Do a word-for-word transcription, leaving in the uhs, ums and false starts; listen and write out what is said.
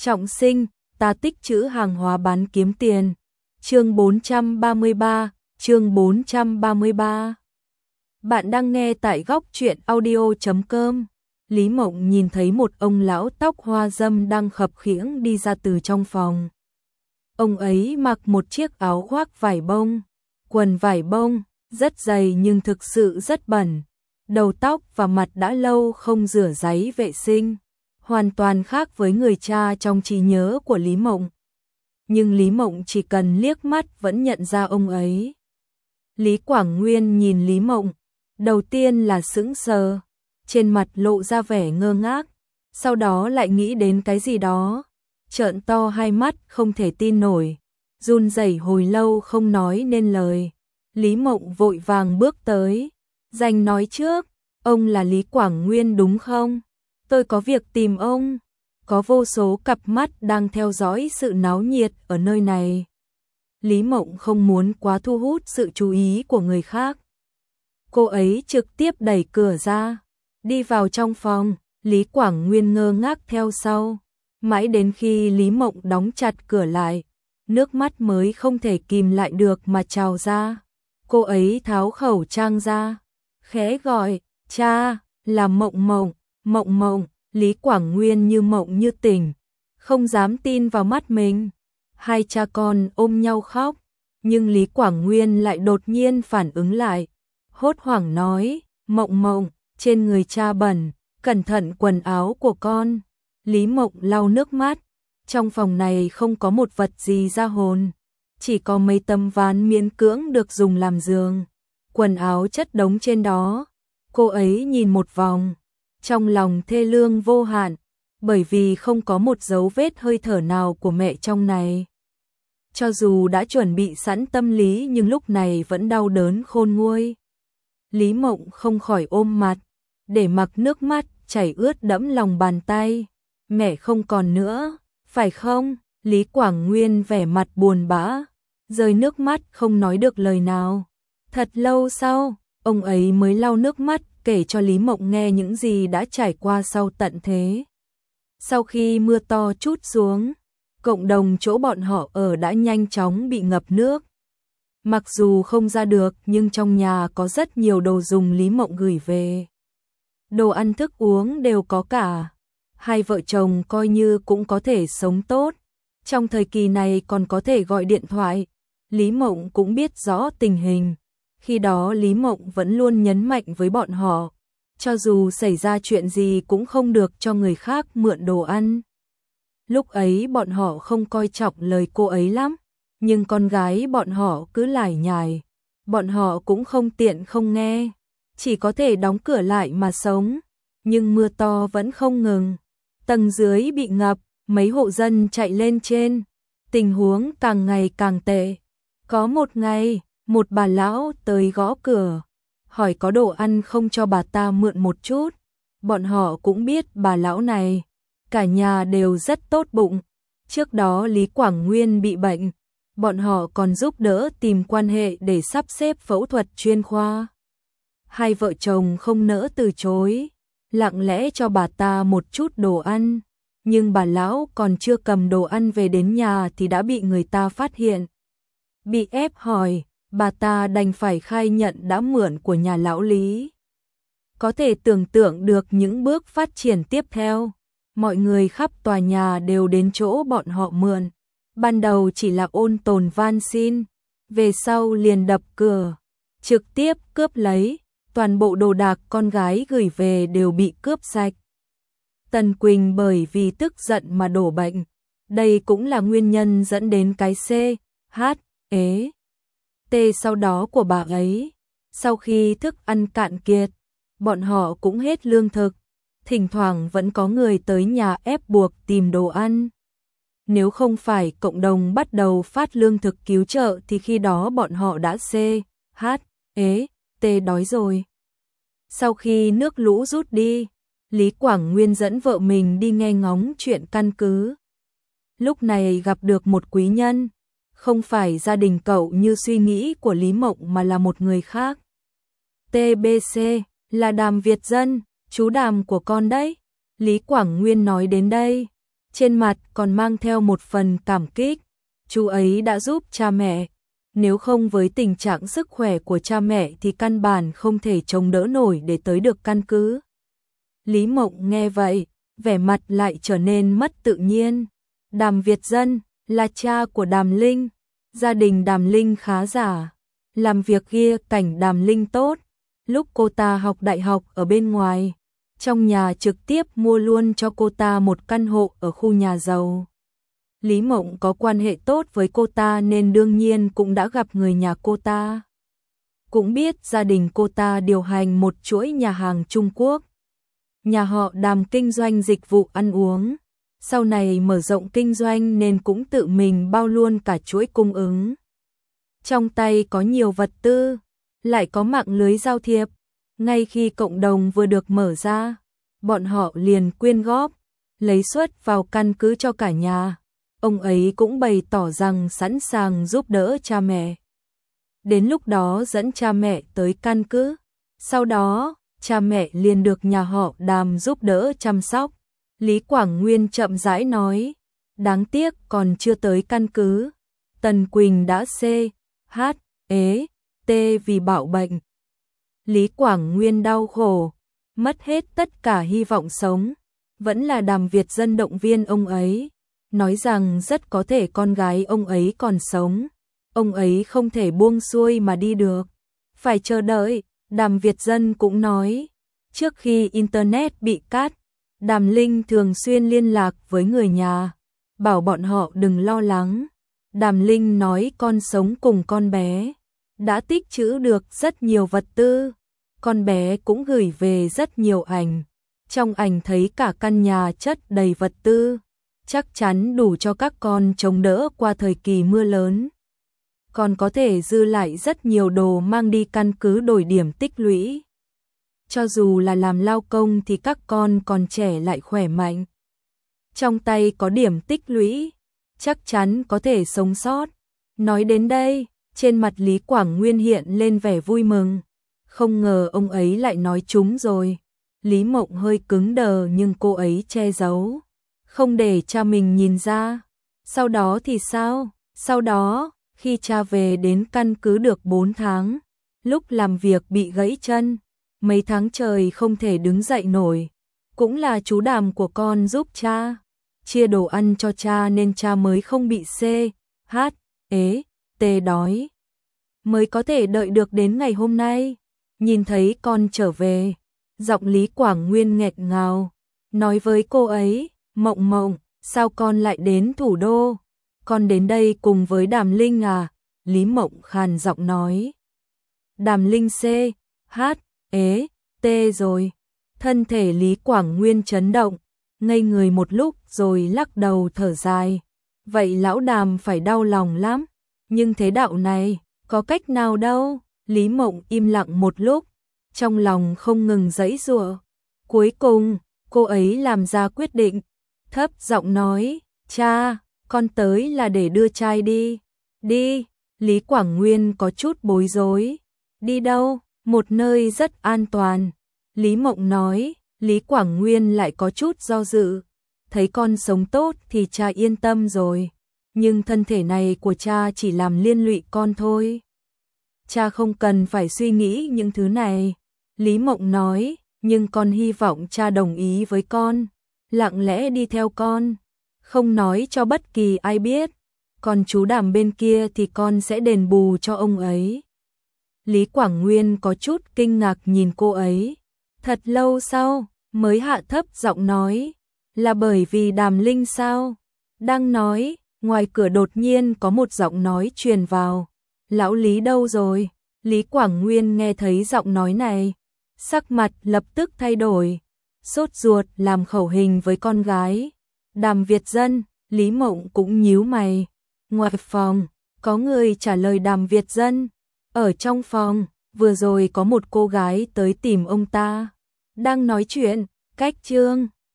Trọng sinh, ta tích trữ hàng hóa bán kiếm tiền. Chương bốn trăm ba mươi ba, chương bốn trăm ba mươi ba. Bạn đang nghe tại góc truyện audio chấm com. Lý Mộng nhìn thấy một ông lão tóc hoa râm đang khập khiễng đi ra từ trong phòng. Ông ấy mặc một chiếc áo khoác vải bông, quần vải bông, rất dày nhưng thực sự rất bẩn. Đầu tóc và mặt đã lâu không rửa ráy vệ sinh, hoàn toàn khác với người cha trong trí nhớ của Lý Mộng. Nhưng Lý Mộng chỉ cần liếc mắt vẫn nhận ra ông ấy. Lý Quảng Nguyên nhìn Lý Mộng, đầu tiên là sững sờ, trên mặt lộ ra vẻ ngơ ngác, sau đó lại nghĩ đến cái gì đó, trợn to hai mắt không thể tin nổi, run rẩy hồi lâu không nói nên lời. Lý Mộng vội vàng bước tới, giành nói trước, ông là Lý Quảng Nguyên đúng không? Tôi có việc tìm ông. Có vô số cặp mắt đang theo dõi sự náo nhiệt ở nơi này. Lý Mộng không muốn quá thu hút sự chú ý của người khác. Cô ấy trực tiếp đẩy cửa ra, đi vào trong phòng. Lý Quảng Nguyên ngơ ngác theo sau, mãi đến khi Lý Mộng đóng chặt cửa lại, nước mắt mới không thể kìm lại được mà trào ra. Cô ấy tháo khẩu trang ra, khẽ gọi, cha, là Mộng Mộng, Mộng Mộng. Lý Quảng Nguyên như mộng như tỉnh, không dám tin vào mắt mình. Hai cha con ôm nhau khóc, nhưng Lý Quảng Nguyên lại đột nhiên phản ứng lại, hốt hoảng nói, Mộng Mộng, trên người cha bẩn, cẩn thận quần áo của con. Lý Mộng lau nước mắt, trong phòng này không có một vật gì ra hồn, chỉ có mấy tấm ván miễn cưỡng được dùng làm giường, quần áo chất đống trên đó. Cô ấy nhìn một vòng, trong lòng thê lương vô hạn, bởi vì không có một dấu vết hơi thở nào của mẹ trong này. Cho dù đã chuẩn bị sẵn tâm lý nhưng lúc này vẫn đau đớn khôn nguôi. Lý Mộng không khỏi ôm mặt, để mặc nước mắt chảy ướt đẫm lòng bàn tay. Mẹ không còn nữa, phải không? Lý Quảng Nguyên vẻ mặt buồn bã, rơi nước mắt không nói được lời nào. Thật lâu sau, ông ấy mới lau nước mắt, kể cho Lý Mộng nghe những gì đã trải qua sau tận thế. Sau khi mưa to trút xuống, cộng đồng chỗ bọn họ ở đã nhanh chóng bị ngập nước. Mặc dù không ra được nhưng trong nhà có rất nhiều đồ dùng Lý Mộng gửi về. Đồ ăn thức uống đều có cả. Hai vợ chồng coi như cũng có thể sống tốt. Trong thời kỳ này còn có thể gọi điện thoại. Lý Mộng cũng biết rõ tình hình. Khi đó Lý Mộng vẫn luôn nhấn mạnh với bọn họ, cho dù xảy ra chuyện gì cũng không được cho người khác mượn đồ ăn. Lúc ấy bọn họ không coi trọng lời cô ấy lắm, nhưng con gái bọn họ cứ lải nhải, bọn họ cũng không tiện không nghe, chỉ có thể đóng cửa lại mà sống. Nhưng mưa to vẫn không ngừng, tầng dưới bị ngập, mấy hộ dân chạy lên trên, tình huống càng ngày càng tệ. Có một ngày, một bà lão tới gõ cửa, hỏi có đồ ăn không cho bà ta mượn một chút. Bọn họ cũng biết bà lão này, cả nhà đều rất tốt bụng. Trước đó Lý Quảng Nguyên bị bệnh, bọn họ còn giúp đỡ tìm quan hệ để sắp xếp phẫu thuật chuyên khoa. Hai vợ chồng không nỡ từ chối, lặng lẽ cho bà ta một chút đồ ăn. Nhưng bà lão còn chưa cầm đồ ăn về đến nhà thì đã bị người ta phát hiện. Bị ép hỏi, bà ta đành phải khai nhận đã mượn của nhà lão Lý. Có thể tưởng tượng được những bước phát triển tiếp theo. Mọi người khắp tòa nhà đều đến chỗ bọn họ mượn. Ban đầu chỉ là ôn tồn van xin, về sau liền đập cửa, trực tiếp cướp lấy. Toàn bộ đồ đạc con gái gửi về đều bị cướp sạch. Tần Quỳnh bởi vì tức giận mà đổ bệnh. Đây cũng là nguyên nhân dẫn đến cái C, H, ế, T sau đó của bà ấy. Sau khi thức ăn cạn kiệt, bọn họ cũng hết lương thực. Thỉnh thoảng vẫn có người tới nhà ép buộc tìm đồ ăn. Nếu không phải cộng đồng bắt đầu phát lương thực cứu trợ thì khi đó bọn họ đã C, H, ế, T đói rồi. Sau khi nước lũ rút đi, Lý Quảng Nguyên dẫn vợ mình đi nghe ngóng chuyện căn cứ. Lúc này gặp được một quý nhân, không phải gia đình cậu như suy nghĩ của Lý Mộng mà là một người khác. tê bê xê, là Đàm Việt Dân, chú Đàm của con đấy. Lý Quảng Nguyên nói đến đây, trên mặt còn mang theo một phần cảm kích. Chú ấy đã giúp cha mẹ, nếu không với tình trạng sức khỏe của cha mẹ thì căn bản không thể chống đỡ nổi để tới được căn cứ. Lý Mộng nghe vậy, vẻ mặt lại trở nên mất tự nhiên. Đàm Việt Dân là cha của Đàm Linh, gia đình Đàm Linh khá giả, làm việc kia cảnh Đàm Linh tốt. Lúc cô ta học đại học ở bên ngoài, trong nhà trực tiếp mua luôn cho cô ta một căn hộ ở khu nhà giàu. Lý Mộng có quan hệ tốt với cô ta nên đương nhiên cũng đã gặp người nhà cô ta. Cũng biết gia đình cô ta điều hành một chuỗi nhà hàng Trung Quốc. Nhà họ Đàm kinh doanh dịch vụ ăn uống, sau này mở rộng kinh doanh nên cũng tự mình bao luôn cả chuỗi cung ứng. Trong tay có nhiều vật tư, lại có mạng lưới giao thiệp. Ngay khi cộng đồng vừa được mở ra, bọn họ liền quyên góp, lấy suất vào căn cứ cho cả nhà. Ông ấy cũng bày tỏ rằng sẵn sàng giúp đỡ cha mẹ. Đến lúc đó dẫn cha mẹ tới căn cứ, sau đó cha mẹ liền được nhà họ Đàm giúp đỡ chăm sóc. Lý Quảng Nguyên chậm rãi nói, đáng tiếc còn chưa tới căn cứ. Tần Quỳnh đã C, H, ế, T vì bạo bệnh. Lý Quảng Nguyên đau khổ, mất hết tất cả hy vọng sống. Vẫn là Đàm Việt Dân động viên ông ấy, nói rằng rất có thể con gái ông ấy còn sống. Ông ấy không thể buông xuôi mà đi được, phải chờ đợi. Đàm Việt Dân cũng nói, trước khi Internet bị cắt, Đàm Linh thường xuyên liên lạc với người nhà, bảo bọn họ đừng lo lắng. Đàm Linh nói con sống cùng con bé, đã tích trữ được rất nhiều vật tư. Con bé cũng gửi về rất nhiều ảnh, trong ảnh thấy cả căn nhà chất đầy vật tư, chắc chắn đủ cho các con chống đỡ qua thời kỳ mưa lớn. Còn có thể dư lại rất nhiều đồ mang đi căn cứ đổi điểm tích lũy. Cho dù là làm lao công thì các con còn trẻ lại khỏe mạnh. Trong tay có điểm tích lũy, chắc chắn có thể sống sót. Nói đến đây, trên mặt Lý Quảng Nguyên hiện lên vẻ vui mừng. Không ngờ ông ấy lại nói trúng rồi. Lý Mộng hơi cứng đờ nhưng cô ấy che giấu, không để cha mình nhìn ra. Sau đó thì sao? Sau đó, khi cha về đến căn cứ được bốn tháng, lúc làm việc bị gãy chân, mấy tháng trời không thể đứng dậy nổi. Cũng là chú Đàm của con giúp cha, chia đồ ăn cho cha nên cha mới không bị C, H, ế, T đói. Mới có thể đợi được đến ngày hôm nay. Nhìn thấy con trở về, giọng Lý Quảng Nguyên nghẹn ngào, nói với cô ấy, Mộng Mộng, sao con lại đến thủ đô? Con đến đây cùng với Đàm Linh à? Lý Mộng khàn giọng nói. Đàm Linh C, H, ế, T rồi. Thân thể Lý Quảng Nguyên chấn động, ngây người một lúc rồi lắc đầu thở dài. Vậy lão Đàm phải đau lòng lắm, nhưng thế đạo này, có cách nào đâu? Lý Mộng im lặng một lúc, trong lòng không ngừng giãy giụa. Cuối cùng, cô ấy làm ra quyết định, thấp giọng nói, cha, con tới là để đưa trai đi. Đi, Lý Quảng Nguyên có chút bối rối. Đi đâu? Một nơi rất an toàn. Lý Mộng nói, Lý Quảng Nguyên lại có chút do dự. Thấy con sống tốt thì cha yên tâm rồi. Nhưng thân thể này của cha chỉ làm liên lụy con thôi. Cha không cần phải suy nghĩ những thứ này. Lý Mộng nói, nhưng con hy vọng cha đồng ý với con, lặng lẽ đi theo con, không nói cho bất kỳ ai biết. Còn chú Đàm bên kia thì con sẽ đền bù cho ông ấy. Lý Quảng Nguyên có chút kinh ngạc nhìn cô ấy. Thật lâu sau, mới hạ thấp giọng nói, là bởi vì Đàm Linh sao? Đang nói, ngoài cửa đột nhiên có một giọng nói truyền vào. Lão Lý đâu rồi? Lý Quảng Nguyên nghe thấy giọng nói này, sắc mặt lập tức thay đổi, sốt ruột làm khẩu hình với con gái. Đàm Việt Dân, Lý Mộng cũng nhíu mày. Ngoài phòng, có người trả lời Đàm Việt Dân. Ở trong phòng, vừa rồi có một cô gái tới tìm ông ta. Đang nói chuyện, cách Trương.